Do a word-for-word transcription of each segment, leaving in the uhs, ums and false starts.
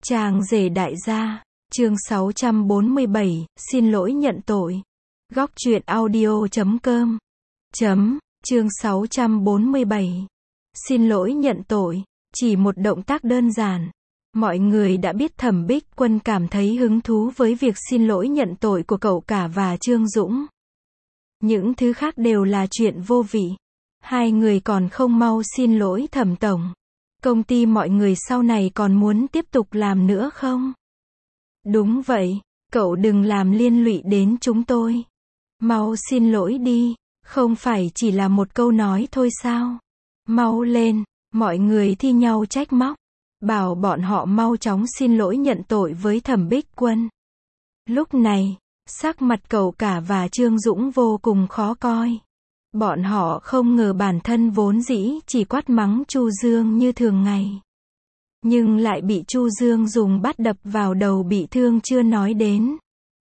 Chàng rể đại gia, chương sáu trăm bốn mươi bảy, xin lỗi nhận tội. Góc truyện audio chấm com. Chấm, chương sáu trăm bốn mươi bảy. Xin lỗi nhận tội, chỉ một động tác đơn giản. Mọi người đã biết Thẩm Bích Quân cảm thấy hứng thú với việc xin lỗi nhận tội của cậu cả và Trương Dũng. Những thứ khác đều là chuyện vô vị. Hai người còn không mau xin lỗi Thẩm tổng. Công ty mọi người sau này còn muốn tiếp tục làm nữa không? Đúng vậy, cậu đừng làm liên lụy đến chúng tôi. Mau xin lỗi đi, không phải chỉ là một câu nói thôi sao? Mau lên, mọi người thi nhau trách móc, bảo bọn họ mau chóng xin lỗi nhận tội với Thẩm Bích Quân. Lúc này, sắc mặt cậu cả và Trương Dũng vô cùng khó coi. Bọn họ không ngờ bản thân vốn dĩ chỉ quát mắng Chu Dương như thường ngày, nhưng lại bị Chu Dương dùng bát đập vào đầu bị thương chưa nói đến.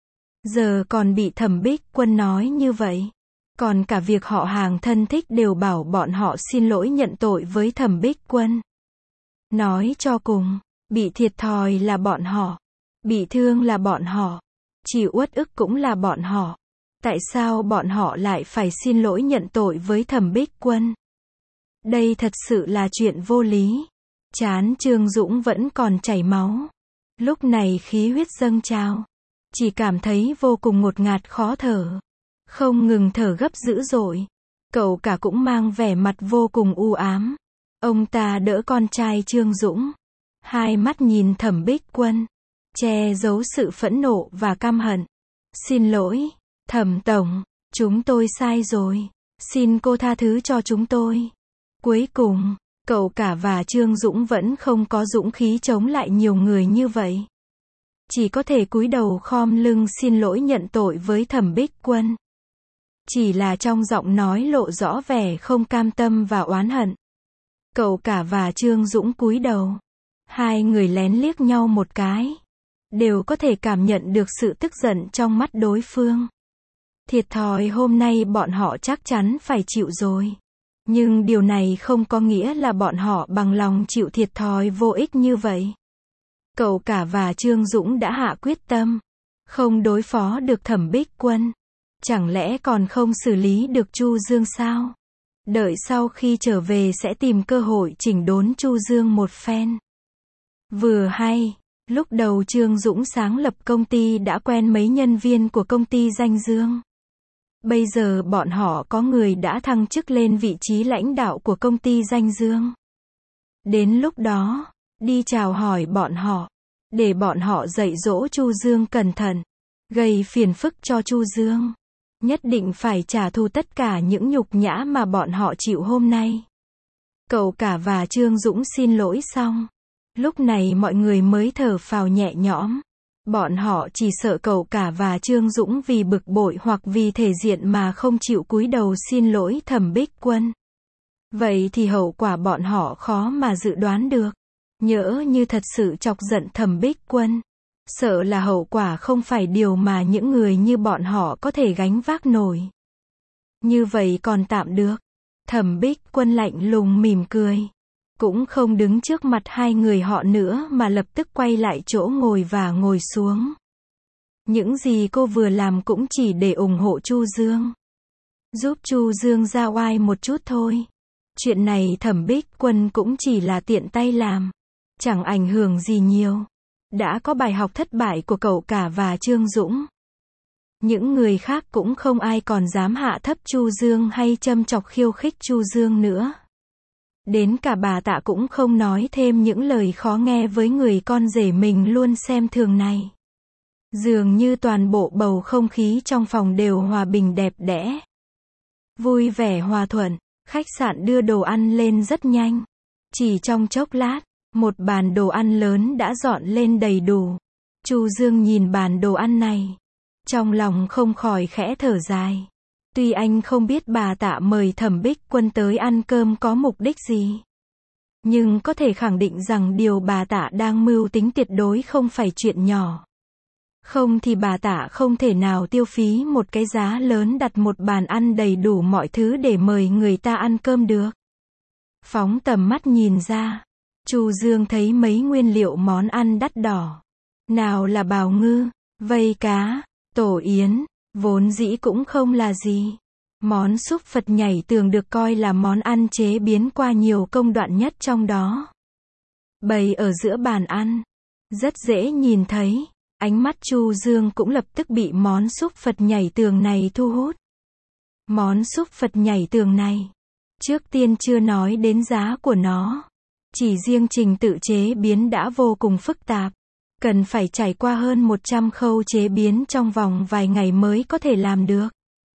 Giờ còn bị Thẩm Bích Quân nói như vậy. Còn cả việc họ hàng thân thích đều bảo bọn họ xin lỗi nhận tội với Thẩm Bích Quân. Nói cho cùng, bị thiệt thòi là bọn họ, bị thương là bọn họ, chịu uất ức cũng là bọn họ. Tại sao bọn họ lại phải xin lỗi nhận tội với Thẩm Bích Quân? Đây thật sự là chuyện vô lý. Trán Trương Dũng vẫn còn chảy máu. Lúc này khí huyết dâng trào. Chỉ cảm thấy vô cùng ngột ngạt khó thở. Không ngừng thở gấp dữ dội. Cậu cả cũng mang vẻ mặt vô cùng u ám. Ông ta đỡ con trai Trương Dũng. Hai mắt nhìn Thẩm Bích Quân, che giấu sự phẫn nộ và căm hận. Xin lỗi, Thẩm tổng, chúng tôi sai rồi. Xin cô tha thứ cho chúng tôi. Cuối cùng, cậu cả và Trương Dũng vẫn không có dũng khí chống lại nhiều người như vậy. Chỉ có thể cúi đầu khom lưng xin lỗi nhận tội với Thẩm Bích Quân. Chỉ là trong giọng nói lộ rõ vẻ không cam tâm và oán hận. Cậu cả và Trương Dũng cúi đầu. Hai người lén liếc nhau một cái. Đều có thể cảm nhận được sự tức giận trong mắt đối phương. Thiệt thòi hôm nay bọn họ chắc chắn phải chịu rồi. Nhưng điều này không có nghĩa là bọn họ bằng lòng chịu thiệt thòi vô ích như vậy. Cậu cả và Trương Dũng đã hạ quyết tâm. Không đối phó được Thẩm Bích Quân. Chẳng lẽ còn không xử lý được Chu Dương sao? Đợi sau khi trở về sẽ tìm cơ hội chỉnh đốn Chu Dương một phen. Vừa hay, lúc đầu Trương Dũng sáng lập công ty đã quen mấy nhân viên của công ty Danh Dương. Bây giờ bọn họ có người đã thăng chức lên vị trí lãnh đạo của công ty Danh Dương. Đến lúc đó, đi chào hỏi bọn họ, để bọn họ dạy dỗ Chu Dương cẩn thận, gây phiền phức cho Chu Dương. Nhất định phải trả thù tất cả những nhục nhã mà bọn họ chịu hôm nay. Cậu cả và Trương Dũng xin lỗi xong. Lúc này mọi người mới thở phào nhẹ nhõm. Bọn họ chỉ sợ cậu cả và Trương Dũng vì bực bội hoặc vì thể diện mà không chịu cúi đầu xin lỗi Thẩm Bích Quân. Vậy thì hậu quả bọn họ khó mà dự đoán được. Nhỡ như thật sự chọc giận Thẩm Bích Quân, sợ là hậu quả không phải điều mà những người như bọn họ có thể gánh vác nổi. Như vậy còn tạm được. Thẩm Bích Quân lạnh lùng mỉm cười. Cũng không đứng trước mặt hai người họ nữa mà lập tức quay lại chỗ ngồi và ngồi xuống. Những gì cô vừa làm cũng chỉ để ủng hộ Chu Dương. Giúp Chu Dương ra oai một chút thôi. Chuyện này Thẩm Bích Quân cũng chỉ là tiện tay làm. Chẳng ảnh hưởng gì nhiều. Đã có bài học thất bại của cậu cả và Trương Dũng. Những người khác cũng không ai còn dám hạ thấp Chu Dương hay châm chọc khiêu khích Chu Dương nữa. Đến cả bà Tạ cũng không nói thêm những lời khó nghe với người con rể mình luôn xem thường này. Dường như toàn bộ bầu không khí trong phòng đều hòa bình đẹp đẽ. Vui vẻ hòa thuận, khách sạn đưa đồ ăn lên rất nhanh. Chỉ trong chốc lát, một bàn đồ ăn lớn đã dọn lên đầy đủ. Chu Dương nhìn bàn đồ ăn này, trong lòng không khỏi khẽ thở dài. Tuy anh không biết bà Tạ mời Thẩm Bích Quân tới ăn cơm có mục đích gì, nhưng có thể khẳng định rằng điều bà Tạ đang mưu tính tuyệt đối không phải chuyện nhỏ. Không thì bà Tạ không thể nào tiêu phí một cái giá lớn đặt một bàn ăn đầy đủ mọi thứ để mời người ta ăn cơm được. Phóng tầm mắt nhìn ra, Chu Dương thấy mấy nguyên liệu món ăn đắt đỏ. Nào là bào ngư, vây cá, tổ yến, vốn dĩ cũng không là gì. Món súp Phật nhảy tường được coi là món ăn chế biến qua nhiều công đoạn nhất trong đó. Bày ở giữa bàn ăn, rất dễ nhìn thấy. Ánh mắt Chu Dương cũng lập tức bị món súp Phật nhảy tường này thu hút. Món súp Phật nhảy tường này, trước tiên chưa nói đến giá của nó. Chỉ riêng trình tự chế biến đã vô cùng phức tạp. Cần phải trải qua hơn một trăm khâu chế biến trong vòng vài ngày mới có thể làm được.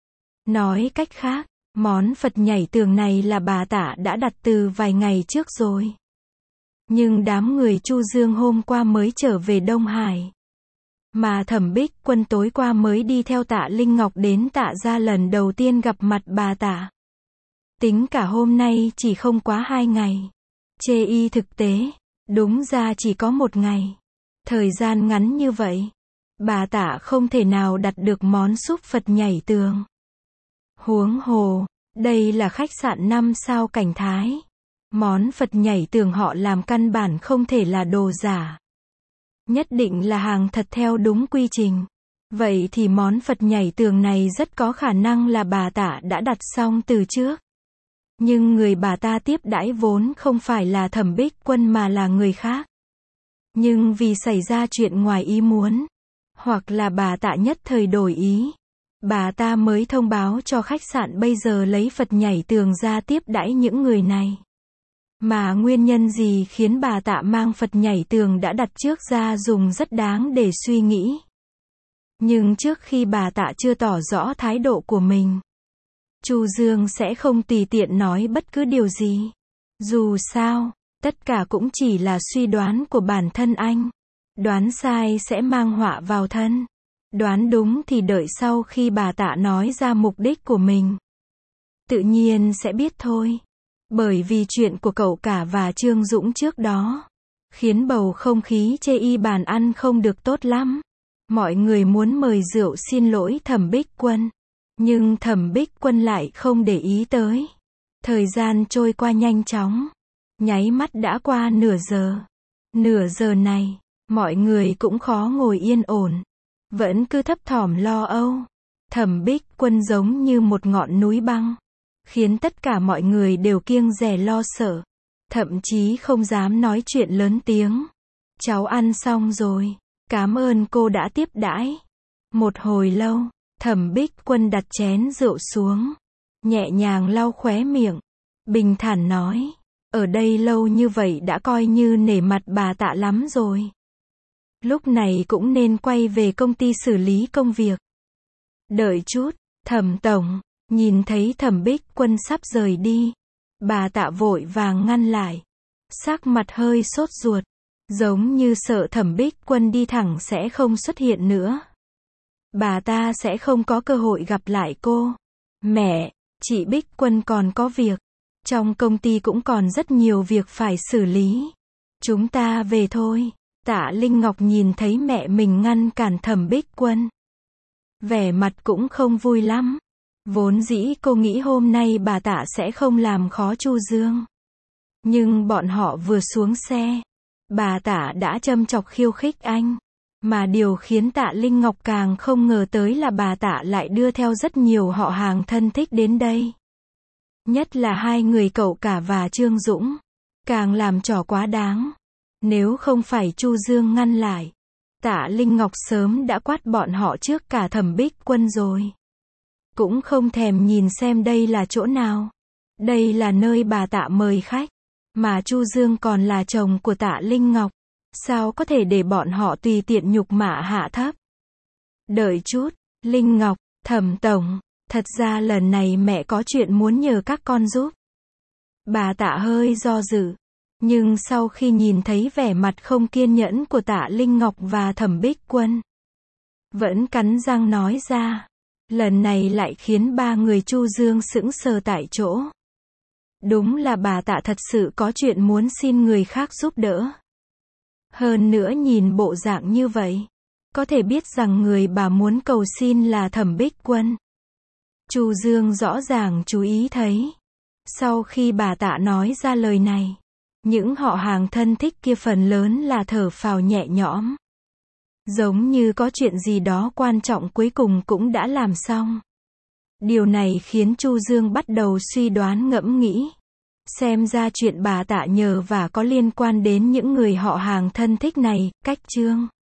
Nói cách khác, món Phật nhảy tường này là bà Tạ đã đặt từ vài ngày trước rồi. Nhưng đám người Chu Dương hôm qua mới trở về Đông Hải. Mà Thẩm Bích Quân tối qua mới đi theo Tạ Linh Ngọc đến Tạ gia lần đầu tiên gặp mặt bà Tạ. Tính cả hôm nay chỉ không quá hai ngày. Chê y thực tế, đúng ra chỉ có một ngày. Thời gian ngắn như vậy, bà Tạ không thể nào đặt được món súp Phật nhảy tường. Huống hồ, đây là khách sạn năm sao Cảnh Thái. Món Phật nhảy tường họ làm căn bản không thể là đồ giả. Nhất định là hàng thật theo đúng quy trình. Vậy thì món Phật nhảy tường này rất có khả năng là bà Tạ đã đặt xong từ trước. Nhưng người bà ta tiếp đãi vốn không phải là Thẩm Bích Quân mà là người khác. Nhưng vì xảy ra chuyện ngoài ý muốn, hoặc là bà Tạ nhất thời đổi ý, bà ta mới thông báo cho khách sạn bây giờ lấy Phật nhảy tường ra tiếp đãi những người này. Mà nguyên nhân gì khiến bà Tạ mang Phật nhảy tường đã đặt trước ra dùng rất đáng để suy nghĩ. Nhưng trước khi bà Tạ chưa tỏ rõ thái độ của mình, Chu Dương sẽ không tùy tiện nói bất cứ điều gì. Dù sao, tất cả cũng chỉ là suy đoán của bản thân anh. Đoán sai sẽ mang họa vào thân. Đoán đúng thì đợi sau khi bà Tạ nói ra mục đích của mình, tự nhiên sẽ biết thôi. Bởi vì chuyện của cậu cả và Trương Dũng trước đó, khiến bầu không khí chê y bàn ăn không được tốt lắm. Mọi người muốn mời rượu xin lỗi Thẩm Bích Quân. Nhưng Thẩm Bích Quân lại không để ý tới. Thời gian trôi qua nhanh chóng. Nháy mắt đã qua nửa giờ. Nửa giờ này, mọi người cũng khó ngồi yên ổn. Vẫn cứ thấp thỏm lo âu. Thẩm Bích Quân giống như một ngọn núi băng, khiến tất cả mọi người đều kiêng dè lo sợ. Thậm chí không dám nói chuyện lớn tiếng. Cháu ăn xong rồi. Cảm ơn cô đã tiếp đãi. Một hồi lâu, Thẩm Bích Quân đặt chén rượu xuống, nhẹ nhàng lau khóe miệng, bình thản nói, ở đây lâu như vậy đã coi như nể mặt bà Tạ lắm rồi. Lúc này cũng nên quay về công ty xử lý công việc. Đợi chút, Thẩm tổng, nhìn thấy Thẩm Bích Quân sắp rời đi, bà Tạ vội vàng ngăn lại, sắc mặt hơi sốt ruột, giống như sợ Thẩm Bích Quân đi thẳng sẽ không xuất hiện nữa. Bà ta sẽ không có cơ hội gặp lại cô. Mẹ, chị Bích Quân còn có việc. Trong công ty cũng còn rất nhiều việc phải xử lý. Chúng ta về thôi. Tạ Linh Ngọc nhìn thấy mẹ mình ngăn cản Thẩm Bích Quân, vẻ mặt cũng không vui lắm. Vốn dĩ cô nghĩ hôm nay bà Tạ sẽ không làm khó Chu Dương. Nhưng bọn họ vừa xuống xe, bà Tạ đã châm chọc khiêu khích anh. Mà điều khiến Tạ Linh Ngọc càng không ngờ tới là bà Tạ lại đưa theo rất nhiều họ hàng thân thích đến đây. Nhất là hai người cậu cả và Trương Dũng. Càng làm trò quá đáng. Nếu không phải Chu Dương ngăn lại, Tạ Linh Ngọc sớm đã quát bọn họ trước cả Thẩm Bích Quân rồi. Cũng không thèm nhìn xem đây là chỗ nào. Đây là nơi bà Tạ mời khách. Mà Chu Dương còn là chồng của Tạ Linh Ngọc. Sao có thể để bọn họ tùy tiện nhục mạ hạ thấp? Đợi chút, Linh Ngọc, Thẩm tổng, thật ra lần này mẹ có chuyện muốn nhờ các con giúp. Bà Tạ hơi do dự, nhưng sau khi nhìn thấy vẻ mặt không kiên nhẫn của Tạ Linh Ngọc và Thẩm Bích Quân, vẫn cắn răng nói ra. Lần này lại khiến ba người Chu Dương sững sờ tại chỗ. Đúng là bà Tạ thật sự có chuyện muốn xin người khác giúp đỡ. Hơn nữa nhìn bộ dạng như vậy, có thể biết rằng người bà muốn cầu xin là Thẩm Bích Quân. Chu Dương rõ ràng chú ý thấy. Sau khi bà Tạ nói ra lời này, Những họ hàng thân thích kia phần lớn là thở phào nhẹ nhõm. Giống như có chuyện gì đó quan trọng cuối cùng cũng đã làm xong. Điều này khiến Chu Dương bắt đầu suy đoán ngẫm nghĩ. Xem ra chuyện bà Tạ nhờ vả có liên quan đến những người họ hàng thân thích này, cách Trương